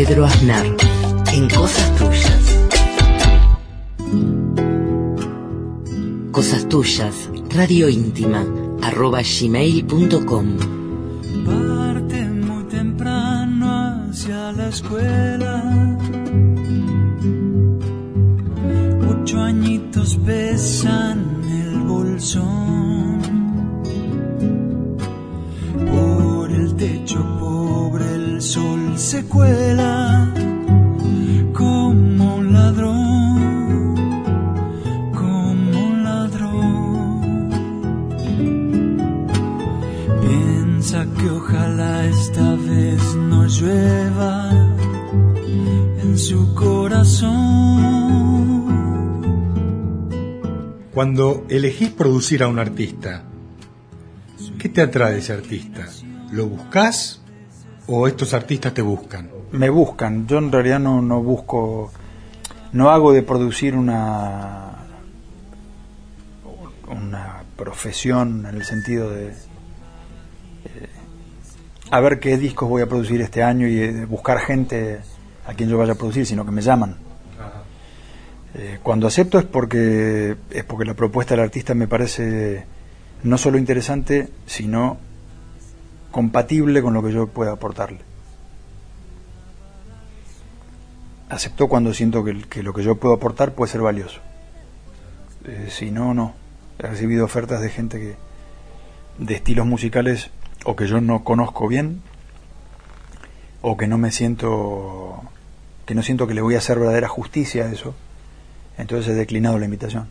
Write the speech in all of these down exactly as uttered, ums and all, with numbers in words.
Pedro Aznar en Cosas Tuyas. Cosas Tuyas, radio íntima, arroba gmail punto com. Parte muy temprano hacia la escuela. Ocho añitos besan el bolsón. Por el techo pobre el sol se cuela como un ladrón, como un ladrón. Piensa que ojalá esta vez no llueva en su corazón. Cuando elegís producir a un artista, ¿qué te atrae de ese artista? ¿Lo buscás o estos artistas te buscan? Me buscan. Yo en realidad no, no busco, no hago de producir una una profesión en el sentido de eh, a ver qué discos voy a producir este año y de buscar gente a quien yo vaya a producir, sino que me llaman. Eh, cuando acepto es porque es porque la propuesta del artista me parece no solo interesante, sino compatible con lo que yo pueda aportarle. Acepto cuando siento que, que lo que yo puedo aportar puede ser valioso. Eh, si no, no. He recibido ofertas de gente que de estilos musicales o que yo no conozco bien o que no me siento que no siento que le voy a hacer verdadera justicia a eso. Entonces he declinado la invitación.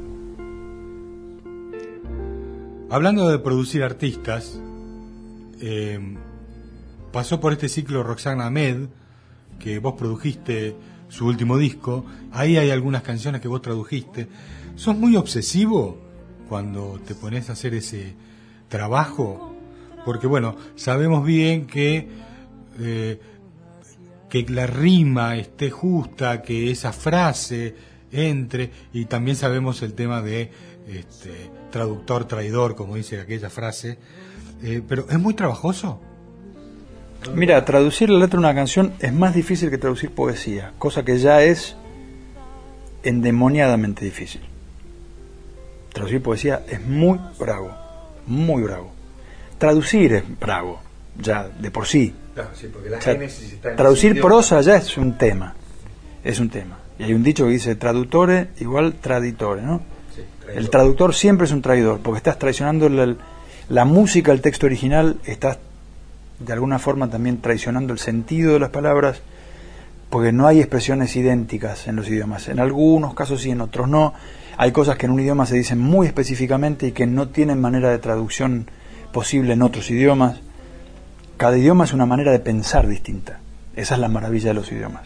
Hablando de producir artistas, eh, pasó por este ciclo Roxana Ahmed, que vos produjiste su último disco. Ahí hay algunas canciones que vos tradujiste. ¿Sos muy obsesivo cuando te pones a hacer ese trabajo? Porque bueno, sabemos bien que eh, que la rima esté justa, que esa frase entre, y también sabemos el tema de este, traductor traidor, como dice aquella frase, eh, pero ¿es muy trabajoso? Mira, traducir la letra de una canción es más difícil que traducir poesía, cosa que ya es endemoniadamente difícil. Traducir poesía es muy bravo, muy bravo. Traducir es bravo, ya de por sí. Claro, sí, porque la o sea, génesis está en traducir ese prosa ya es un tema, es un tema. Y hay un dicho que dice traductore igual traditore, ¿no? Sí, el traductor siempre es un traidor, porque estás traicionando la, la música, el texto original, estás de alguna forma también traicionando el sentido de las palabras, porque no hay expresiones idénticas en los idiomas. En algunos casos sí, en otros no. Hay cosas que en un idioma se dicen muy específicamente y que no tienen manera de traducción posible en otros idiomas. Cada idioma es una manera de pensar distinta. Esa es la maravilla de los idiomas.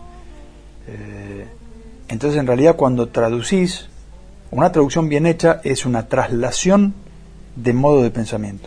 Eh, entonces, en realidad, cuando traducís, una traducción bien hecha es una traslación de modo de pensamiento.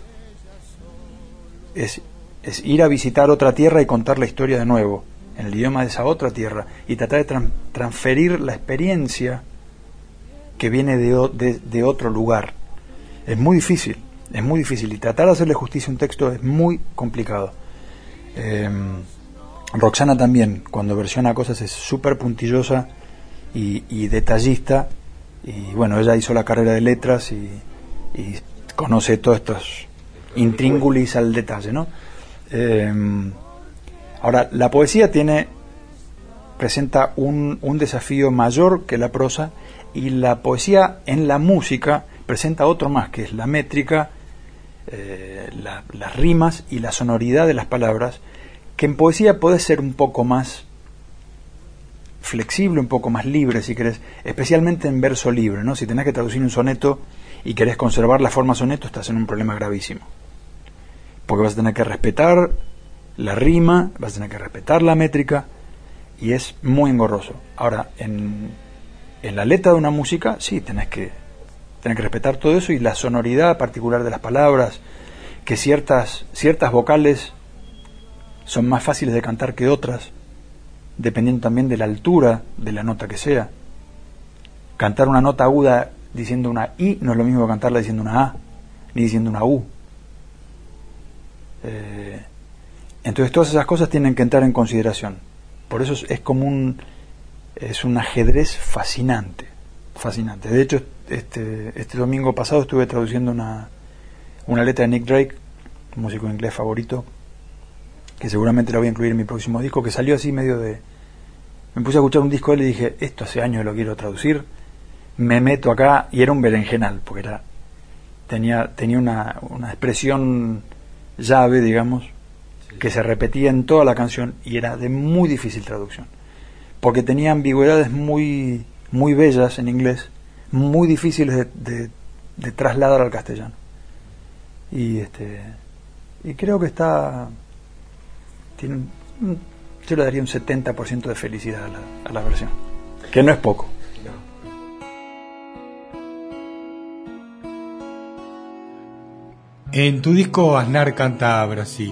Es, es ir a visitar otra tierra y contar la historia de nuevo, en el idioma de esa otra tierra, y tratar de tran- transferir la experiencia que viene de, o, de, de otro lugar. Es muy difícil, es muy difícil, y tratar de hacerle justicia a un texto es muy complicado. Eh, Roxana también, cuando versiona cosas, es súper puntillosa y, y detallista, y bueno, ella hizo la carrera de letras y, y conoce todos estos intríngulis al detalle, ¿no? Eh, ahora, la poesía tiene presenta un, un desafío mayor que la prosa, y la poesía en la música presenta otro más, que es la métrica, eh, la, las rimas y la sonoridad de las palabras, que en poesía puede ser un poco más flexible, un poco más libre, si querés, especialmente en verso libre, ¿no? Si tenés que traducir un soneto y querés conservar la forma soneto, estás en un problema gravísimo, porque vas a tener que respetar la rima, vas a tener que respetar la métrica, y es muy engorroso. Ahora, en, en la letra de una música, sí, tenés que, tenés que respetar todo eso, y la sonoridad particular de las palabras, que ciertas, ciertas vocales son más fáciles de cantar que otras, dependiendo también de la altura de la nota que sea. Cantar una nota aguda diciendo una I no es lo mismo que cantarla diciendo una A, ni diciendo una U. Eh, Entonces todas esas cosas tienen que entrar en consideración. Por eso es, es como un es un ajedrez fascinante, fascinante. De hecho, este este domingo pasado estuve traduciendo una una letra de Nick Drake, un músico inglés favorito, que seguramente la voy a incluir en mi próximo disco, que salió así medio de... Me puse a escuchar un disco de él y dije, esto hace años que lo quiero traducir, me meto acá, y era un berenjenal, porque era tenía tenía una, una expresión llave, digamos, sí, que se repetía en toda la canción, y era de muy difícil traducción, porque tenía ambigüedades muy, muy bellas en inglés, muy difíciles de, de, de trasladar al castellano. Y este y creo que está... Tiene un, yo le daría un setenta por ciento de felicidad a la, a la versión, que no es poco. En tu disco Aznar canta Brasil,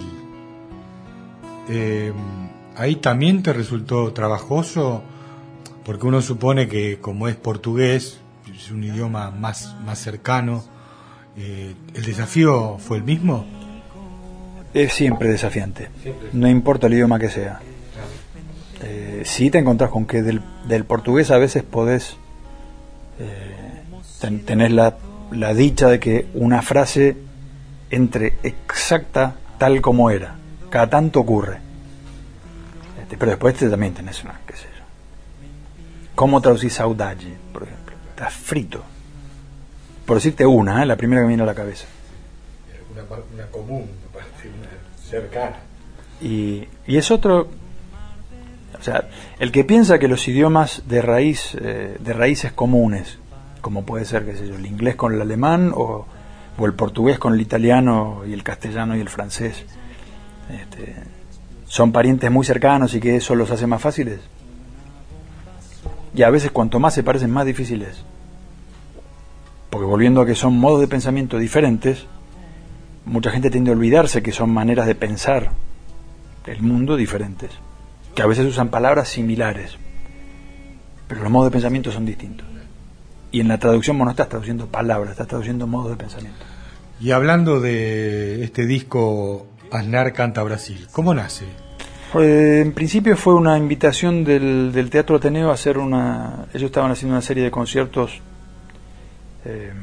eh, ahí también te resultó trabajoso, porque uno supone que como es portugués, es un idioma más, más cercano, eh, ¿el desafío fue el mismo? Es siempre desafiante, no importa el idioma que sea. Eh, sí te encontrás con que del, del portugués a veces podés eh, ten, tenés la, la dicha de que una frase entre exacta tal como era, cada tanto ocurre, este, pero después te, también tenés una, qué sé yo, ¿cómo traducís saudade, por ejemplo? Estás frito, por decirte una, ¿eh? La primera que me viene a la cabeza, una, una común, una cercana, y, y es otro. O sea, el que piensa que los idiomas de raíz, eh, de raíces comunes, como puede ser, qué sé yo, el inglés con el alemán, o, o el portugués con el italiano, y el castellano y el francés, este, son parientes muy cercanos y que eso los hace más fáciles. Y a veces cuanto más se parecen, más difíciles. Porque volviendo a que son modos de pensamiento diferentes, mucha gente tiende a olvidarse que son maneras de pensar el mundo diferentes, que a veces usan palabras similares, pero los modos de pensamiento son distintos. Y en la traducción vos no estás traduciendo palabras, estás traduciendo modos de pensamiento. Y hablando de este disco Aznar canta Brasil, ¿cómo nace? Eh, en principio fue una invitación del, del Teatro Ateneo a hacer una... Ellos estaban haciendo una serie de conciertos eh,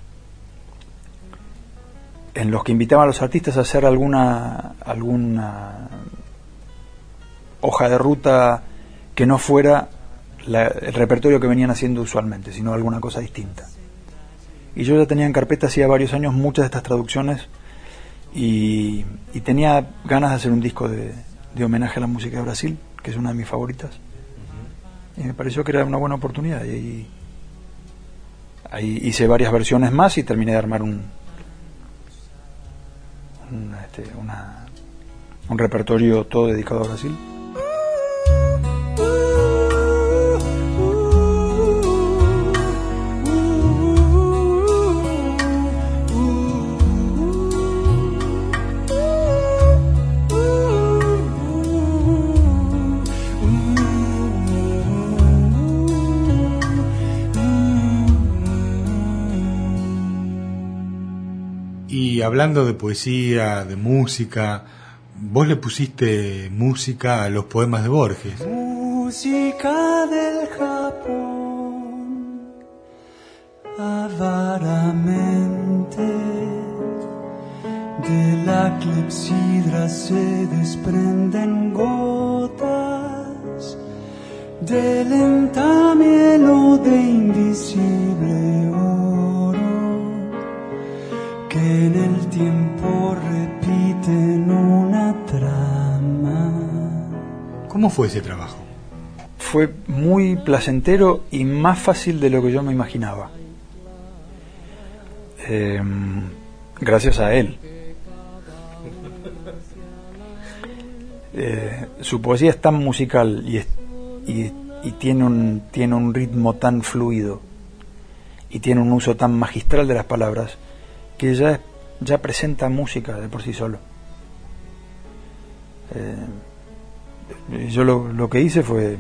en los que invitaban a los artistas a hacer alguna alguna hoja de ruta que no fuera la, el repertorio que venían haciendo usualmente, sino alguna cosa distinta. Y yo ya tenía en carpeta hacía varios años muchas de estas traducciones, y, y tenía ganas de hacer un disco de, de homenaje a la música de Brasil, que es una de mis favoritas. Uh-huh. Y me pareció que era una buena oportunidad, y ahí, ahí hice varias versiones más y terminé de armar un, un, este, una, un repertorio todo dedicado a Brasil. Y hablando de poesía, de música, vos le pusiste música a los poemas de Borges. Música del Japón, avaramente, de la clepsidra se desprenden gotas de lenta miel de invisible oro, que en el tiempo repiten una trama. ¿Cómo fue ese trabajo? Fue muy placentero y más fácil de lo que yo me imaginaba. Eh, gracias a él. Eh, su poesía es tan musical y, es, y, y tiene un, tiene un ritmo tan fluido y tiene un uso tan magistral de las palabras, que ya, ya presenta música de por sí solo. Eh, yo lo, lo que hice fue,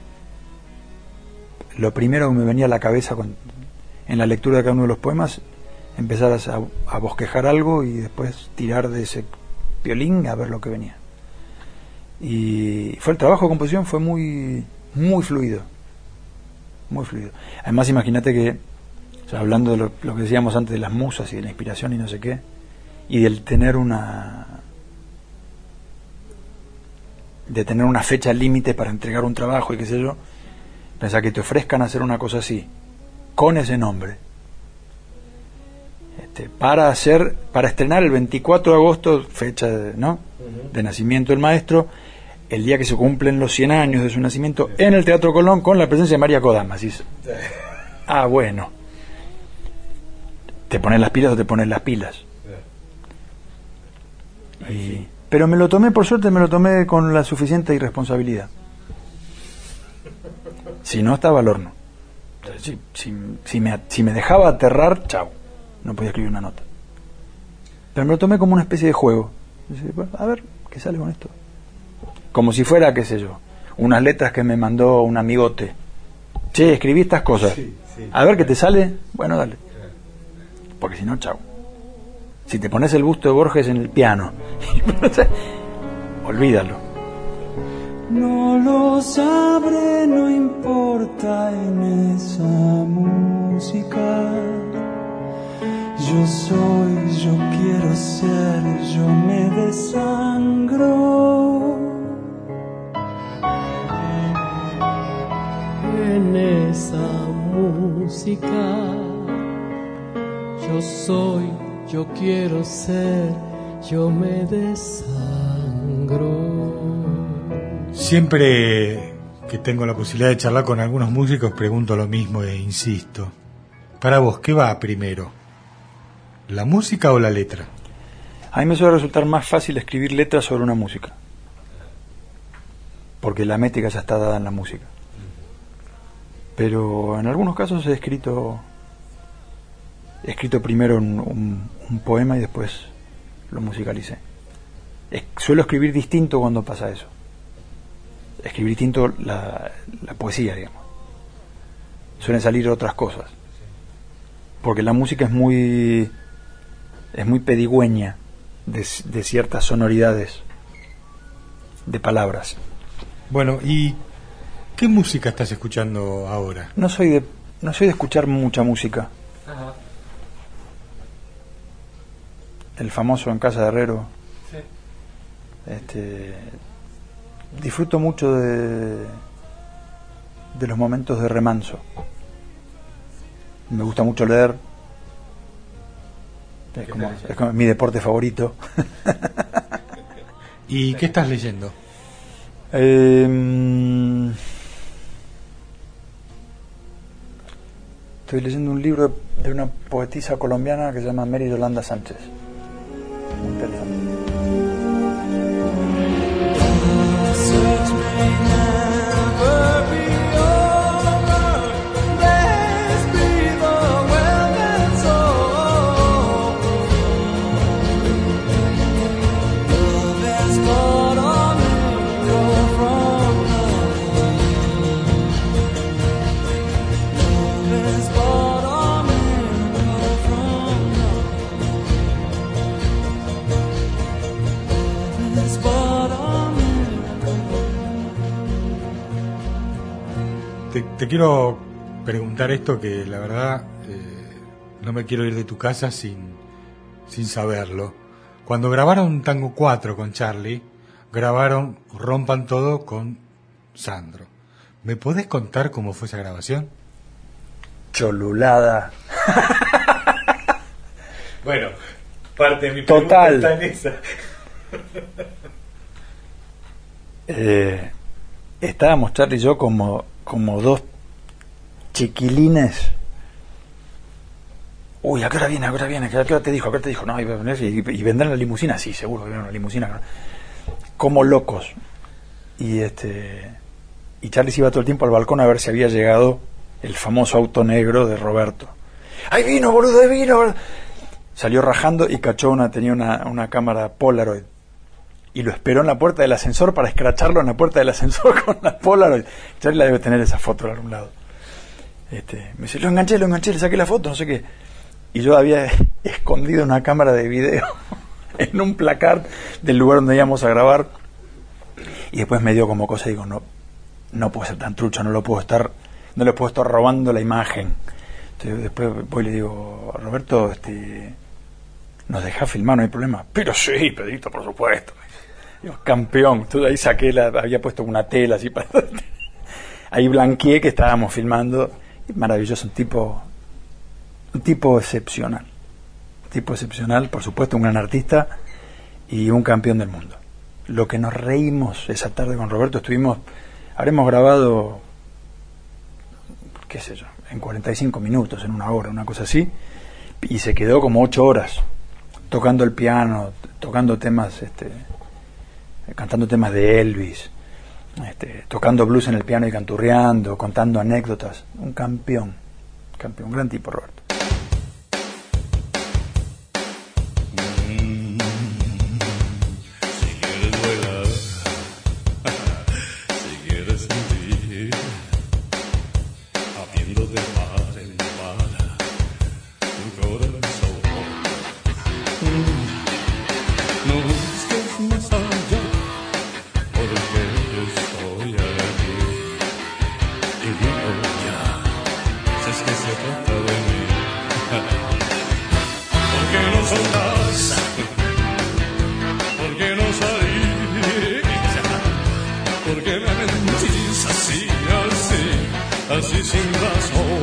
lo primero que me venía a la cabeza con, en la lectura de cada uno de los poemas, empezar a, a bosquejar algo y después tirar de ese violín a ver lo que venía. Y fue el trabajo de composición fue muy muy fluido, muy fluido. Además, imagínate que, o sea, hablando de lo, lo que decíamos antes de las musas y de la inspiración y no sé qué, y del tener una de tener una fecha límite para entregar un trabajo y qué sé yo, pensar que te ofrezcan hacer una cosa así con ese nombre, este, para hacer para estrenar el veinticuatro de agosto, fecha de, ¿no? Uh-huh. de nacimiento del maestro, el día que se cumplen los cien años de su nacimiento, en el Teatro Colón, con la presencia de María Kodama. Así es. Ah, bueno, te pones las pilas o te pones las pilas. Y, pero me lo tomé, por suerte me lo tomé con la suficiente irresponsabilidad. Si no, estaba al horno. Si, si, si, me, si me dejaba aterrar, chao, no podía escribir una nota. Pero me lo tomé como una especie de juego. A ver, ¿qué sale con esto? Como si fuera, qué sé yo, unas letras que me mandó un amigote. Che, escribí estas cosas. Sí, sí. A ver qué te sale. Bueno, dale. Porque si no, chao. Si te pones el busto de Borges en el piano, olvídalo. No lo sabré, no importa en esa música. Yo soy, yo quiero ser, yo me desangro. En esa música, yo soy, yo quiero ser, yo me desangro. Siempre que tengo la posibilidad de charlar con algunos músicos pregunto lo mismo e insisto. Para vos, ¿qué va primero? ¿La música o la letra? A mí me suele resultar más fácil escribir letras sobre una música, porque la métrica ya está dada en la música. Pero en algunos casos he escrito he escrito primero un, un, un poema y después lo musicalicé. Es, suelo escribir distinto cuando pasa eso. Escribir distinto la, la poesía, digamos. Suelen salir otras cosas. Porque la música es muy es muy pedigüeña de, de ciertas sonoridades de palabras. Bueno, ¿y qué música estás escuchando ahora? No soy de no soy de escuchar mucha música. Ajá. El famoso En Casa de Herrero. Sí. Este, disfruto mucho de de los momentos de remanso. Me gusta mucho leer. Es como, es como mi deporte favorito. ¿Y qué estás leyendo? Eh, estoy leyendo un libro de una poetisa colombiana que se llama Mary Yolanda Sánchez. Muy interesante. Te, te quiero preguntar esto que la verdad eh, no me quiero ir de tu casa sin, sin saberlo. Cuando grabaron Tango cuatro con Charlie, grabaron Rompan Todo con Sandro. ¿Me podés contar cómo fue esa grabación? Cholulada. Bueno, parte de mi Total. pregunta está en esa. eh, estábamos Charlie y yo como como dos chiquilines. Uy, ¿a qué hora viene? ¿A qué hora viene? ¿A qué hora te dijo? ¿A qué hora te dijo? No, iba a venir y, y vendrá en la limusina. Sí, seguro que viene en la limusina. Como locos. Y este y Charlie se iba todo el tiempo al balcón a ver si había llegado el famoso auto negro de Roberto. ¡Ahí vino, boludo! ¡Ahí vino! Boludo! Salió rajando y cachó una, tenía una, una cámara Polaroid. Y lo esperó en la puerta del ascensor para escracharlo en la puerta del ascensor con la Polaroid. Charlie la debe tener esa foto en algún lado. Este, me dice, lo enganché, lo enganché, le saqué la foto, no sé qué. Y yo había escondido una cámara de video en un placard del lugar donde íbamos a grabar. Y después me dio como cosa, digo, no, no puedo ser tan trucho, no lo puedo estar, no le puedo estar robando la imagen. Entonces después voy y le digo, Roberto, este, nos dejás filmar, no hay problema. Pero sí, Pedrito, por supuesto. Digo, campeón. Entonces ahí saqué la, había puesto una tela así para ahí blanqueé que estábamos filmando. Maravilloso, un tipo, un tipo excepcional. Un tipo excepcional, por supuesto, un gran artista y un campeón del mundo. Lo que nos reímos esa tarde con Roberto, estuvimos, habremos grabado, qué sé yo, en cuarenta y cinco minutos, en una hora, una cosa así, y se quedó como ocho horas tocando el piano, tocando temas, este, cantando temas de Elvis, este, tocando blues en el piano y canturreando, contando anécdotas. Un campeón, campeón, gran tipo, Roberto. Así sin razón,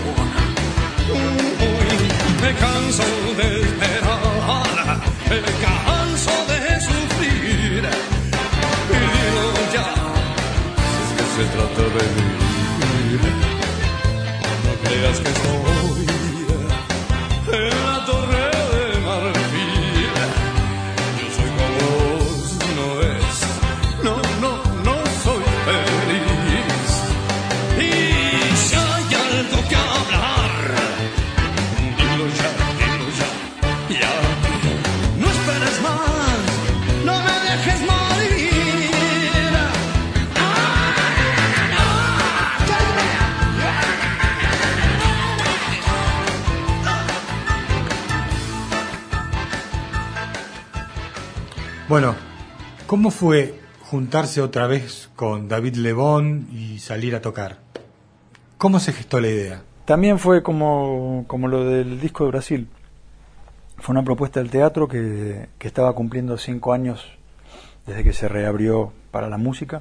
me canso de esperar, me canso de sufrir, y digo ya, si es que se trata de mí, no creas que estoy en la torre de marfil, yo soy como vos, no es, no, no, no soy feliz. Bueno, ¿cómo fue juntarse otra vez con David Lebón y salir a tocar? ¿Cómo se gestó la idea? También fue como, como lo del disco de Brasil. Fue una propuesta del teatro que, que estaba cumpliendo cinco años desde que se reabrió para la música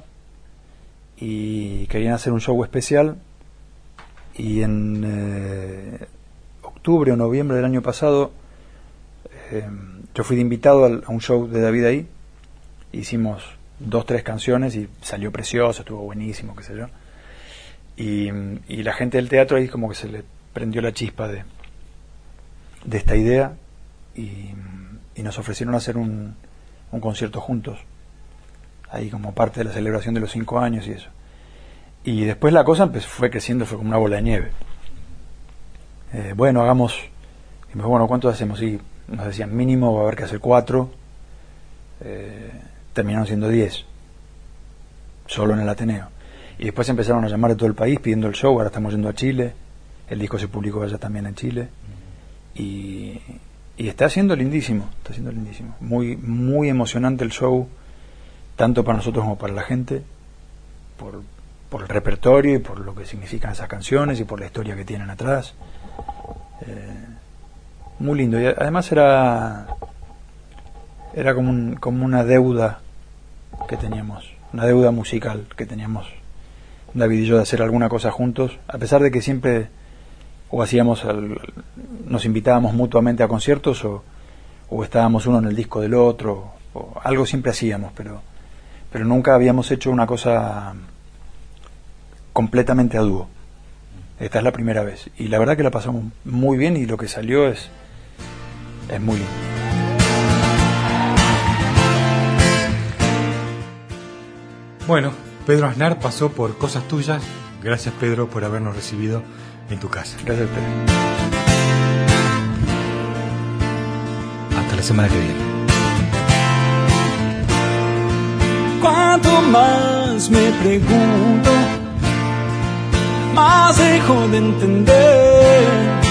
y querían hacer un show especial, y en eh, octubre o noviembre del año pasado eh, yo fui de invitado a un show de David ahí, hicimos dos, tres canciones y salió precioso, estuvo buenísimo, qué sé yo. Y, y la gente del teatro ahí como que se le prendió la chispa de, de esta idea y, y nos ofrecieron hacer un, un concierto juntos, ahí como parte de la celebración de los cinco años y eso. Y después la cosa empezó, fue creciendo, fue como una bola de nieve. Eh, bueno, hagamos, y me dijo, bueno, ¿cuántos hacemos? Y nos decían mínimo va a haber que hacer cuatro, eh, terminaron siendo diez, solo en el Ateneo. Y después empezaron a llamar de todo el país pidiendo el show, ahora estamos yendo a Chile, el disco se publicó allá también en Chile, y, y está siendo lindísimo, está siendo lindísimo, muy, muy emocionante el show, tanto para nosotros como para la gente, por, por el repertorio y por lo que significan esas canciones y por la historia que tienen atrás. Eh, muy lindo, y además era era como, un, como una deuda que teníamos, una deuda musical que teníamos David y yo de hacer alguna cosa juntos, a pesar de que siempre o hacíamos al, nos invitábamos mutuamente a conciertos o, o estábamos uno en el disco del otro, o algo siempre hacíamos, pero pero nunca habíamos hecho una cosa completamente a dúo. Esta es la primera vez y la verdad que la pasamos muy bien y lo que salió es es muy lindo. Bueno, Pedro Aznar pasó por Cosas Tuyas. Gracias, Pedro, por habernos recibido en tu casa. Gracias a ustedes. Hasta la semana que viene. Cuanto más me pregunto, más dejo de entender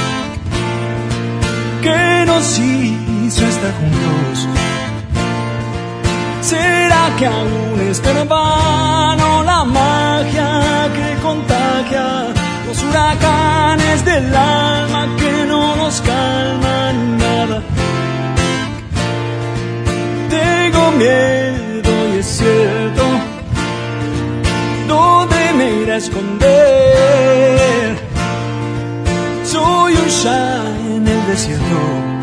que nos hizo estar juntos. ¿Será que aún ves, pero en vano la magia que contagia, los huracanes del alma que no nos calman nada. Tengo miedo y es cierto, ¿dónde me iré a esconder? Soy un shine en el desierto,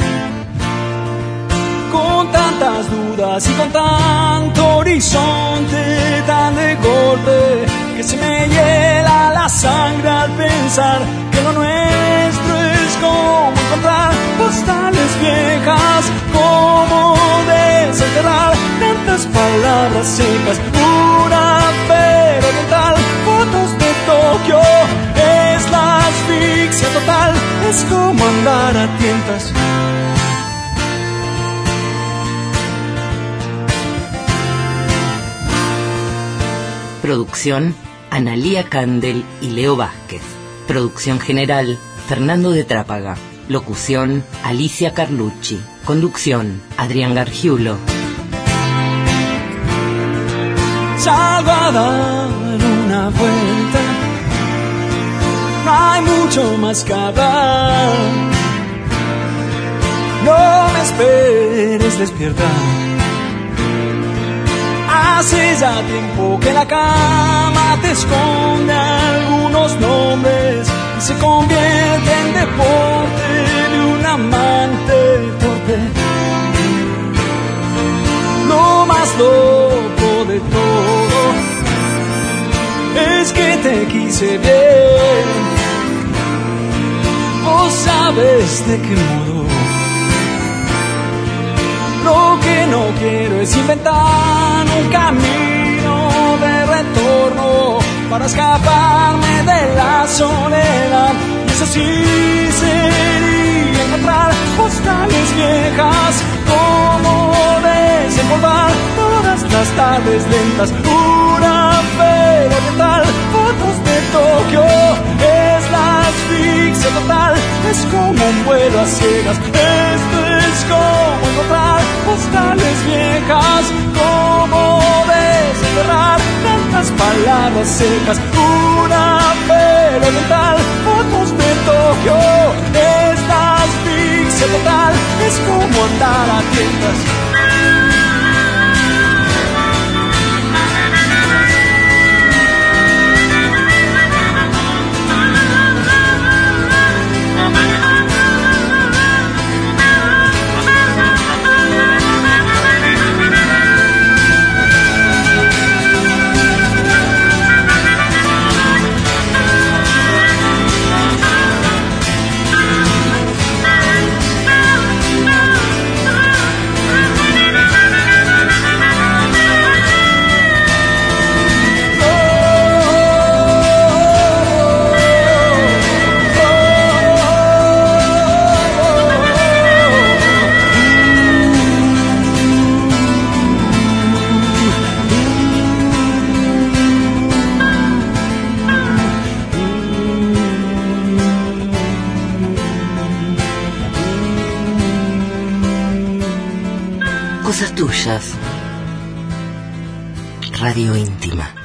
con tantas dudas y con tanto horizonte tan de golpe, que se me hiela la sangre al pensar que lo nuestro es como encontrar postales viejas, como desenterrar tantas palabras secas, una fe oriental, fotos de Tokio, es la asfixia total, es como andar a tientas. Producción, Analía Candel y Leo Vázquez. Producción general, Fernando de Trápaga. Locución, Alicia Carlucci. Conducción, Adrián Gargiulo. Salgo a dar una vuelta, no hay mucho más que hablar. No me esperes despierta, hace ya tiempo que la cama te esconde algunos nombres y se convierte en deporte de un amante torpe. Lo más loco de todo es que te quise bien. Vos sabes de qué modo. Lo que no quiero es inventar un camino de retorno para escaparme de la soledad. Y eso sí sería encontrar postales viejas, como desempolvar todas las tardes lentas, una fe oriental, fotos de Tokio, es la asfixia total, es como un vuelo a ciegas. Esto es como encontrar postales viejas, como desenterrar tantas palabras secas, una fe oriental, fotos de Tokio, es la asfixia total, es como andar a tientas. Cosas tuyas. Radio íntima.